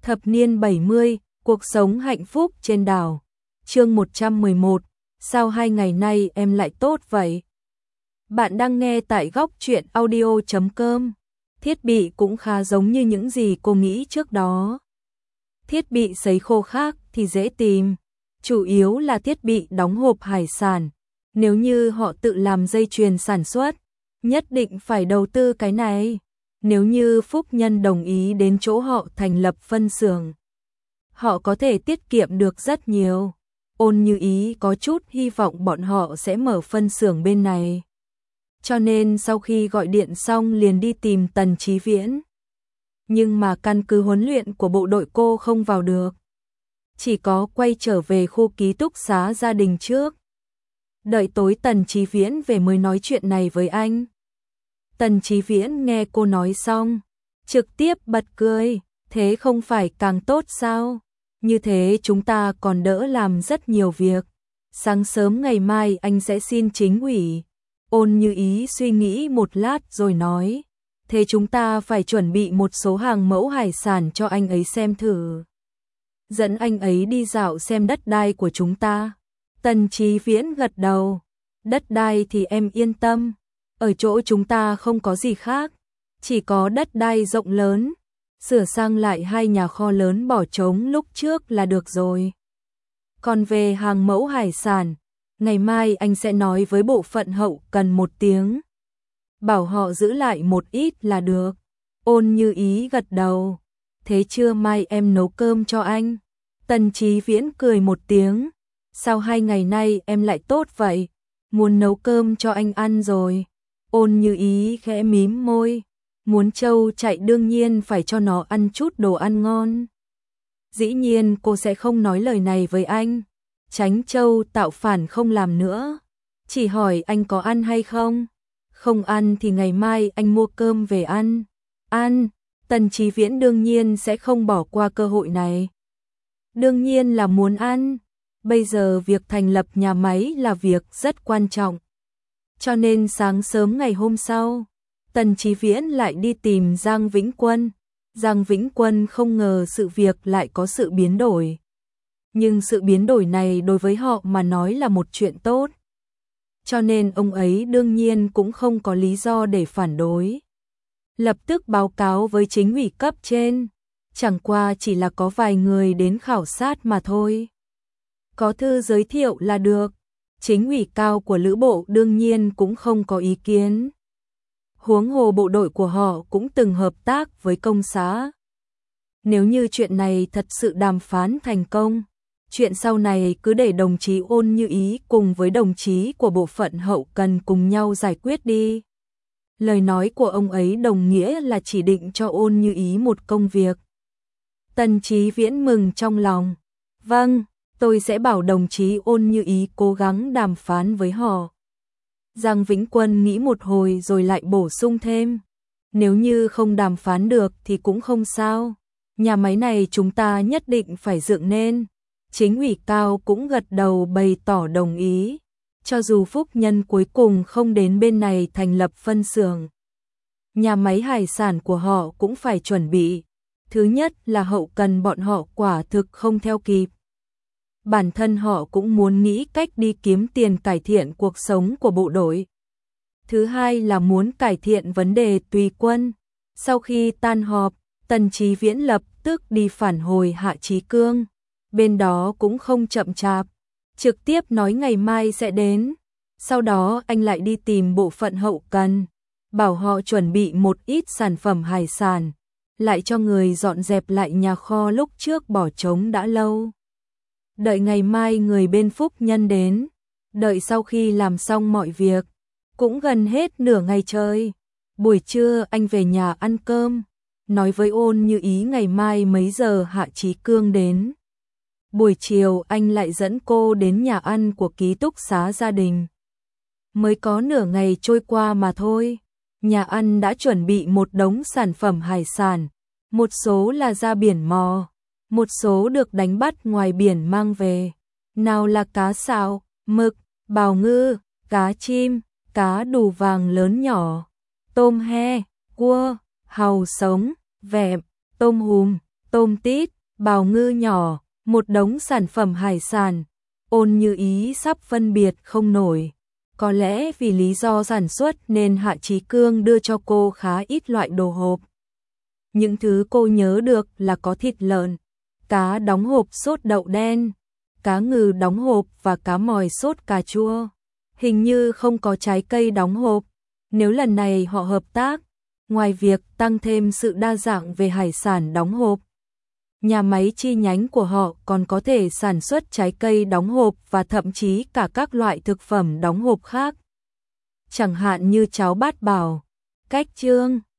Thập niên 70, cuộc sống hạnh phúc trên đảo. Chương 111, sao 2 ngày nay em lại tốt vậy? Bạn đang nghe tại góc truyện audio.com. Thiết bị cũng khá giống như những gì cô nghĩ trước đó. Thiết bị sấy khô khác thì dễ tìm, chủ yếu là thiết bị đóng hộp hải sản. Nếu như họ tự làm dây chuyền sản xuất, nhất định phải đầu tư cái này. Nếu như Phúc Nhân đồng ý đến chỗ họ thành lập phân xưởng, họ có thể tiết kiệm được rất nhiều. Ôn Như Ý có chút hy vọng bọn họ sẽ mở phân xưởng bên này. Cho nên sau khi gọi điện xong liền đi tìm Tần Chí Viễn. Nhưng mà căn cứ huấn luyện của bộ đội cô không vào được. Chỉ có quay trở về khu ký túc xá gia đình trước. Đợi tối Tần Chí Viễn về mới nói chuyện này với anh. Tần Chí Viễn nghe cô nói xong, trực tiếp bật cười, thế không phải càng tốt sao? Như thế chúng ta còn đỡ làm rất nhiều việc. Sáng sớm ngày mai anh sẽ xin chính ủy. Ôn Như Ý suy nghĩ một lát rồi nói, thế chúng ta phải chuẩn bị một số hàng mẫu hải sản cho anh ấy xem thử. Dẫn anh ấy đi dạo xem đất đai của chúng ta. Tần Chí Viễn gật đầu, đất đai thì em yên tâm. Ở chỗ chúng ta không có gì khác, chỉ có đất đai rộng lớn, sửa sang lại 2 nhà kho lớn bỏ trống lúc trước là được rồi. Còn về hàng mẫu hải sản, ngày mai anh sẽ nói với bộ phận hậu cần một tiếng. Bảo họ giữ lại một ít là được. Ôn Như Ý gật đầu, thế trưa mai em nấu cơm cho anh. Tần Chí Viễn cười một tiếng, sao 2 ngày nay em lại tốt vậy, muốn nấu cơm cho anh ăn rồi. Ôn Như Ý khẽ mím môi, muốn trâu chạy đương nhiên phải cho nó ăn chút đồ ăn ngon. Dĩ nhiên cô sẽ không nói lời này với anh, tránh trâu tạo phản không làm nữa. Chỉ hỏi anh có ăn hay không? Không ăn thì ngày mai anh mua cơm về ăn. Ăn, Tần Chí Viễn đương nhiên sẽ không bỏ qua cơ hội này. Đương nhiên là muốn ăn, bây giờ việc thành lập nhà máy là việc rất quan trọng. Cho nên sáng sớm ngày hôm sau, Tần Chí Viễn lại đi tìm Giang Vĩnh Quân. Giang Vĩnh Quân không ngờ sự việc lại có sự biến đổi. Nhưng sự biến đổi này đối với họ mà nói là một chuyện tốt. Cho nên ông ấy đương nhiên cũng không có lý do để phản đối. Lập tức báo cáo với chính ủy cấp trên. Chẳng qua chỉ là có vài người đến khảo sát mà thôi. Có thư giới thiệu là được. Chính ủy cao của Lữ bộ đương nhiên cũng không có ý kiến. Huống hồ bộ đội của họ cũng từng hợp tác với công xã. Nếu như chuyện này thật sự đàm phán thành công, chuyện sau này cứ để đồng chí Ôn Như Ý cùng với đồng chí của bộ phận hậu cần cùng nhau giải quyết đi. Lời nói của ông ấy đồng nghĩa là chỉ định cho Ôn Như Ý một công việc. Tần Chí Viễn mừng trong lòng. Vâng, tôi sẽ bảo đồng chí Ôn Như Ý cố gắng đàm phán với họ. Giang Vĩnh Quân nghĩ một hồi rồi lại bổ sung thêm. Nếu như không đàm phán được thì cũng không sao. Nhà máy này chúng ta nhất định phải dựng nên. Chính ủy cao cũng gật đầu bày tỏ đồng ý. Cho dù Phúc Nhân cuối cùng không đến bên này thành lập phân xưởng, nhà máy hải sản của họ cũng phải chuẩn bị. Thứ nhất là hậu cần bọn họ quả thực không theo kịp. Bản thân họ cũng muốn nghĩ cách đi kiếm tiền cải thiện cuộc sống của bộ đội. Thứ hai là muốn cải thiện vấn đề tùy quân. Sau khi tan họp, Tần Chí Viễn lập tức đi phản hồi Hạ Chí Cương. Bên đó cũng không chậm chạp, trực tiếp nói ngày mai sẽ đến. Sau đó anh lại đi tìm bộ phận hậu cần, bảo họ chuẩn bị một ít sản phẩm hải sản, lại cho người dọn dẹp lại nhà kho lúc trước bỏ trống đã lâu. Đợi ngày mai người bên Phúc Nhân đến, đợi sau khi làm xong mọi việc, cũng gần hết nửa ngày trời. Buổi trưa anh về nhà ăn cơm, nói với Ôn Như Ý ngày mai mấy giờ Hạ Chí Cương đến. Buổi chiều anh lại dẫn cô đến nhà ăn của ký túc xá gia đình. Mới có nửa ngày trôi qua mà thôi, nhà ăn đã chuẩn bị một đống sản phẩm hải sản, một số là ra biển mò, một số được đánh bắt ngoài biển mang về. Nào là cá sạo, mực, bào ngư, cá chim, cá đù vàng lớn nhỏ, tôm he, cua, hàu sống, vẹm, tôm hùm, tôm tít, bào ngư nhỏ, một đống sản phẩm hải sản. Ôn Như Ý sắp phân biệt không nổi. Có lẽ vì lý do sản xuất nên Hạ Chí Cương đưa cho cô khá ít loại đồ hộp. Những thứ cô nhớ được là có thịt lợn, cá đóng hộp sốt đậu đen, cá ngừ đóng hộp và cá mòi sốt cà chua. Hình như không có trái cây đóng hộp. Nếu lần này họ hợp tác, ngoài việc tăng thêm sự đa dạng về hải sản đóng hộp, nhà máy chi nhánh của họ còn có thể sản xuất trái cây đóng hộp và thậm chí cả các loại thực phẩm đóng hộp khác. Chẳng hạn như cháo bát bảo. Cách chương